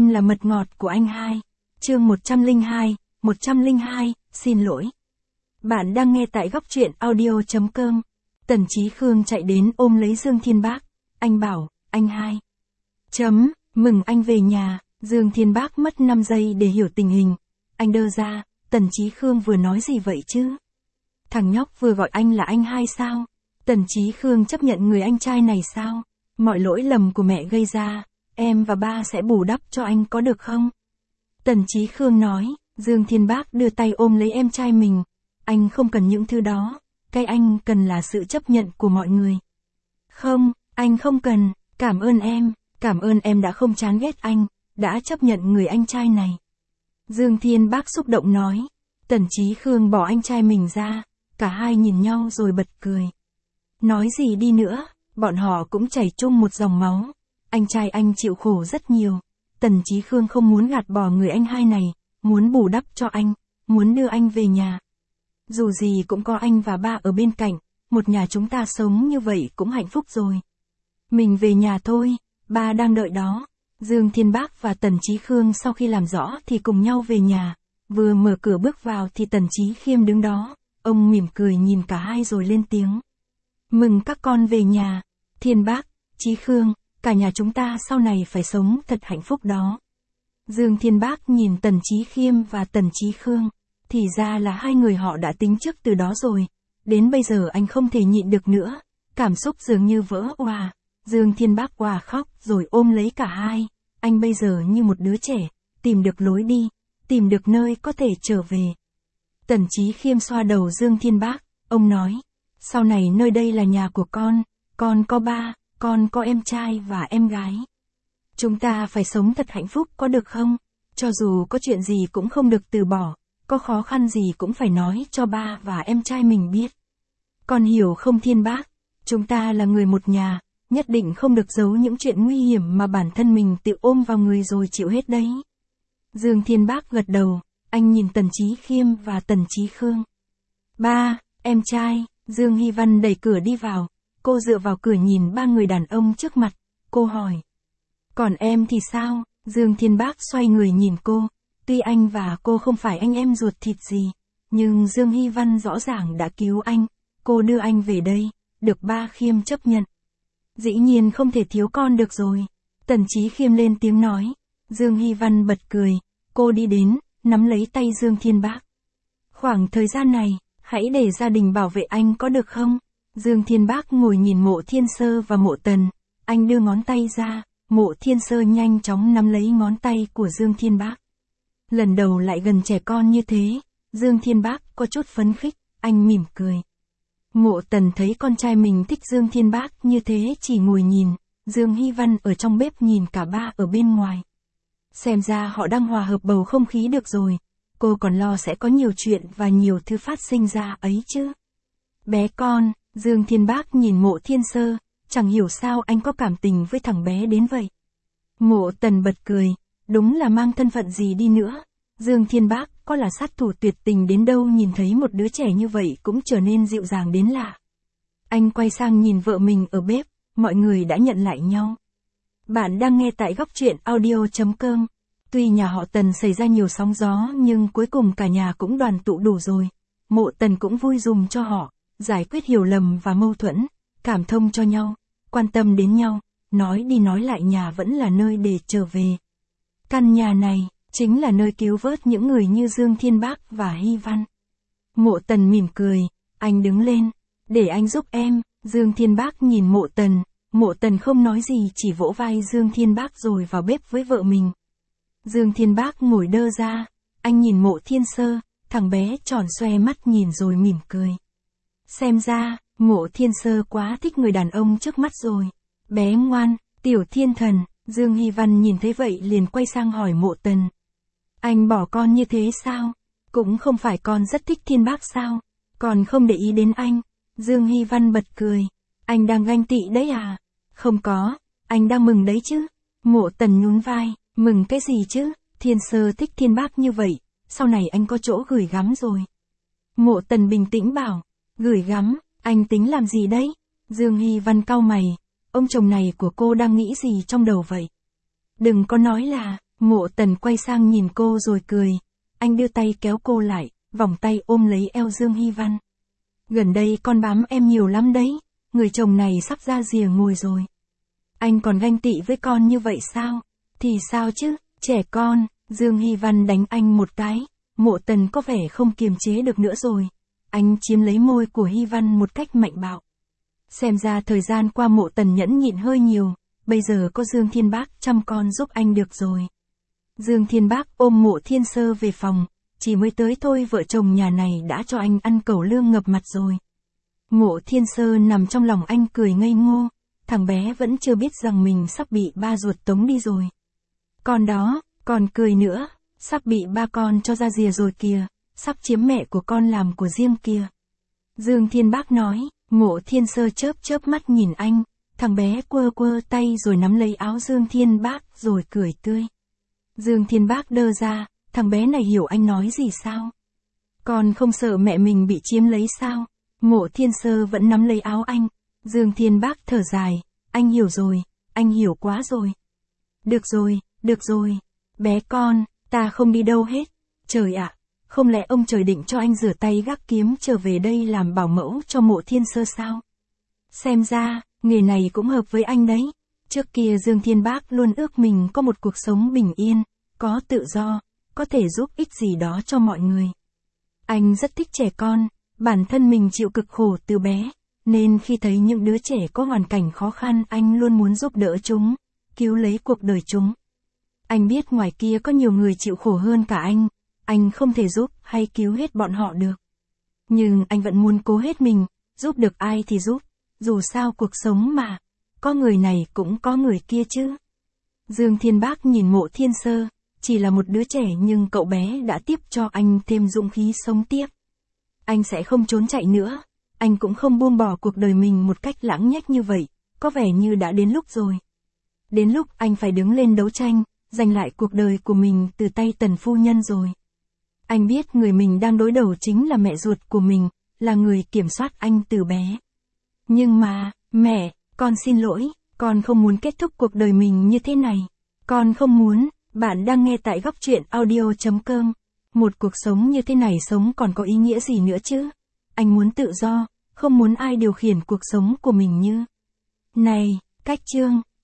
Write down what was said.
Em là mật ngọt của anh hai. Chương 102, xin lỗi. Bạn đang nghe tại góc truyện audio.com. Tần Chí Khương chạy đến ôm lấy Dương Thiên Bác. Anh bảo, anh hai. Mừng anh về nhà. Dương Thiên Bác mất 5 giây để hiểu tình hình. Anh đơ ra, Tần Chí Khương vừa nói gì vậy chứ? Thằng nhóc vừa gọi anh là anh hai sao? Tần Chí Khương chấp nhận người anh trai này sao? Mọi lỗi lầm của mẹ gây ra, em và ba sẽ bù đắp cho anh có được không? Tần Chí Khương nói. Dương Thiên Bác đưa tay ôm lấy em trai mình. Anh không cần những thứ đó, cái anh cần là sự chấp nhận của mọi người. Không, anh không cần, cảm ơn em đã không chán ghét anh, đã chấp nhận người anh trai này. Dương Thiên Bác xúc động nói. Tần Chí Khương bỏ anh trai mình ra, cả hai nhìn nhau rồi bật cười. Nói gì đi nữa, bọn họ cũng chảy chung một dòng máu. Anh trai anh chịu khổ rất nhiều. Tần Chí Khương không muốn gạt bỏ người anh hai này, muốn bù đắp cho anh, muốn đưa anh về nhà. Dù gì cũng có anh và ba ở bên cạnh, một nhà chúng ta sống như vậy cũng hạnh phúc rồi. Mình về nhà thôi, ba đang đợi đó. Dương Thiên Bác và Tần Chí Khương sau khi làm rõ thì cùng nhau về nhà. Vừa mở cửa bước vào thì Tần Chí Khiêm đứng đó. Ông mỉm cười nhìn cả hai rồi lên tiếng. Mừng các con về nhà. Thiên Bác, Chí Khương, cả nhà chúng ta sau này phải sống thật hạnh phúc đó. Dương Thiên Bác nhìn Tần Chí Khiêm và Tần Chí Khương. Thì ra là hai người họ đã tính trước từ đó rồi. Đến bây giờ anh không thể nhịn được nữa. Cảm xúc dường như vỡ òa. Dương Thiên Bác òa khóc rồi ôm lấy cả hai. Anh bây giờ như một đứa trẻ, tìm được lối đi, tìm được nơi có thể trở về. Tần Chí Khiêm xoa đầu Dương Thiên Bác, ông nói. Sau này nơi đây là nhà của con có ba, con có em trai và em gái. Chúng ta phải sống thật hạnh phúc có được không? Cho dù có chuyện gì cũng không được từ bỏ, có khó khăn gì cũng phải nói cho ba và em trai mình biết. Con hiểu không Thiên Bác? Chúng ta là người một nhà, nhất định không được giấu những chuyện nguy hiểm mà bản thân mình tự ôm vào người rồi chịu hết đấy. Dương Thiên Bác gật đầu, anh nhìn Tần Chí Khiêm và Tần Chí Khương. Ba, em trai, Dương Hy Văn đẩy cửa đi vào, cô dựa vào cửa nhìn ba người đàn ông trước mặt, cô hỏi. Còn em thì sao? Dương Thiên Bác xoay người nhìn cô, tuy anh và cô không phải anh em ruột thịt gì, nhưng Dương Hy Văn rõ ràng đã cứu anh, cô đưa anh về đây, được ba Khiêm chấp nhận. Dĩ nhiên không thể thiếu con được rồi. Tần Chí Khiêm lên tiếng nói. Dương Hy Văn bật cười, cô đi đến, nắm lấy tay Dương Thiên Bác. Khoảng thời gian này, hãy để gia đình bảo vệ anh có được không? Dương Thiên Bác ngồi nhìn Mộ Thiên Sơ và Mộ Tần, anh đưa ngón tay ra, Mộ Thiên Sơ nhanh chóng nắm lấy ngón tay của Dương Thiên Bác. Lần đầu lại gần trẻ con như thế, Dương Thiên Bác có chút phấn khích, anh mỉm cười. Mộ Tần thấy con trai mình thích Dương Thiên Bác như thế chỉ ngồi nhìn, Dương Hy Văn ở trong bếp nhìn cả ba ở bên ngoài. Xem ra họ đang hòa hợp bầu không khí được rồi, cô còn lo sẽ có nhiều chuyện và nhiều thứ phát sinh ra ấy chứ. Bé con, Dương Thiên Bác nhìn Mộ Thiên Sơ, chẳng hiểu sao anh có cảm tình với thằng bé đến vậy. Mộ Tần bật cười, đúng là mang thân phận gì đi nữa. Dương Thiên Bác có là sát thủ tuyệt tình đến đâu nhìn thấy một đứa trẻ như vậy cũng trở nên dịu dàng đến lạ. Anh quay sang nhìn vợ mình ở bếp, mọi người đã nhận lại nhau. Bạn đang nghe tại góc truyện audio.com. Tuy nhà họ Tần xảy ra nhiều sóng gió nhưng cuối cùng cả nhà cũng đoàn tụ đủ rồi. Mộ Tần cũng vui dùng cho họ, giải quyết hiểu lầm và mâu thuẫn, cảm thông cho nhau, quan tâm đến nhau, nói đi nói lại nhà vẫn là nơi để trở về. Căn nhà này chính là nơi cứu vớt những người như Dương Thiên Bác và Hy Văn. Mộ Tần mỉm cười, anh đứng lên, để anh giúp em. Dương Thiên Bác nhìn Mộ Tần không nói gì chỉ vỗ vai Dương Thiên Bác rồi vào bếp với vợ mình. Dương Thiên Bác ngồi đơ ra, anh nhìn Mộ Thiên Sơ, thằng bé tròn xoe mắt nhìn rồi mỉm cười. Xem ra, Mộ Thiên Sơ quá thích người đàn ông trước mắt rồi. Bé ngoan, tiểu thiên thần. Dương Hy Văn nhìn thấy vậy liền quay sang hỏi Mộ Tần. Anh bỏ con như thế sao? Cũng không phải con rất thích Thiên Bác sao? Còn không để ý đến anh. Dương Hy Văn bật cười. Anh đang ganh tị đấy à? Không có, anh đang mừng đấy chứ. Mộ Tần nhún vai, mừng cái gì chứ? Thiên Sơ thích Thiên Bác như vậy, sau này anh có chỗ gửi gắm rồi. Mộ Tần bình tĩnh bảo, gửi gắm, anh tính làm gì đấy? Dương Hy Văn cau mày, ông chồng này của cô đang nghĩ gì trong đầu vậy? Đừng có nói là, Mộ Tần quay sang nhìn cô rồi cười. Anh đưa tay kéo cô lại, vòng tay ôm lấy eo Dương Hy Văn. Gần đây con bám em nhiều lắm đấy, người chồng này sắp ra rìa ngồi rồi. Anh còn ganh tị với con như vậy sao? Thì sao chứ, trẻ con. Dương Hy Văn đánh anh một cái. Mộ Tần có vẻ không kiềm chế được nữa rồi. Anh chiếm lấy môi của Hy Văn một cách mạnh bạo. Xem ra thời gian qua Mộ Tần nhẫn nhịn hơi nhiều, bây giờ có Dương Thiên Bác chăm con giúp anh được rồi. Dương Thiên Bác ôm Mộ Thiên Sơ về phòng, chỉ mới tới thôi vợ chồng nhà này đã cho anh ăn cẩu lương ngập mặt rồi. Mộ Thiên Sơ nằm trong lòng anh cười ngây ngô, thằng bé vẫn chưa biết rằng mình sắp bị ba ruột tống đi rồi. Con đó, còn cười nữa, sắp bị ba con cho ra rìa rồi kìa, sắp chiếm mẹ của con làm của riêng kìa. Dương Thiên Bác nói. Mộ Thiên Sơ chớp chớp mắt nhìn anh, thằng bé quơ quơ tay rồi nắm lấy áo Dương Thiên Bác rồi cười tươi. Dương Thiên Bác đơ ra, thằng bé này hiểu anh nói gì sao? Con không sợ mẹ mình bị chiếm lấy sao? Mộ Thiên Sơ vẫn nắm lấy áo anh. Dương Thiên Bác thở dài, anh hiểu rồi, anh hiểu quá rồi. Được rồi, bé con, ta không đi đâu hết. Trời ạ, không lẽ ông trời định cho anh rửa tay gác kiếm trở về đây làm bảo mẫu cho Mộ Thiên Sơ sao? Xem ra, nghề này cũng hợp với anh đấy. Trước kia Dương Thiên Bác luôn ước mình có một cuộc sống bình yên, có tự do, có thể giúp ích gì đó cho mọi người. Anh rất thích trẻ con, bản thân mình chịu cực khổ từ bé, nên khi thấy những đứa trẻ có hoàn cảnh khó khăn anh luôn muốn giúp đỡ chúng, cứu lấy cuộc đời chúng. Anh biết ngoài kia có nhiều người chịu khổ hơn cả anh không thể giúp hay cứu hết bọn họ được. Nhưng anh vẫn muốn cố hết mình, giúp được ai thì giúp, dù sao cuộc sống mà, có người này cũng có người kia chứ. Dương Thiên Bác nhìn Mộ Thiên Sơ, chỉ là một đứa trẻ nhưng cậu bé đã tiếp cho anh thêm dũng khí sống tiếp. Anh sẽ không trốn chạy nữa, anh cũng không buông bỏ cuộc đời mình một cách lãng nhách như vậy, có vẻ như đã đến lúc rồi. Đến lúc anh phải đứng lên đấu tranh, giành lại cuộc đời của mình từ tay Tần phu nhân rồi. Anh biết người mình đang đối đầu chính là mẹ ruột của mình, là người kiểm soát anh từ bé. Nhưng mà, mẹ, con xin lỗi, con không muốn kết thúc cuộc đời mình như thế này. Con không muốn. Bạn đang nghe tại Góc Truyện Audio.com. Một cuộc sống như thế này sống còn có ý nghĩa gì nữa chứ? Anh muốn tự do, không muốn ai điều khiển cuộc sống của mình như. Này, cách chương.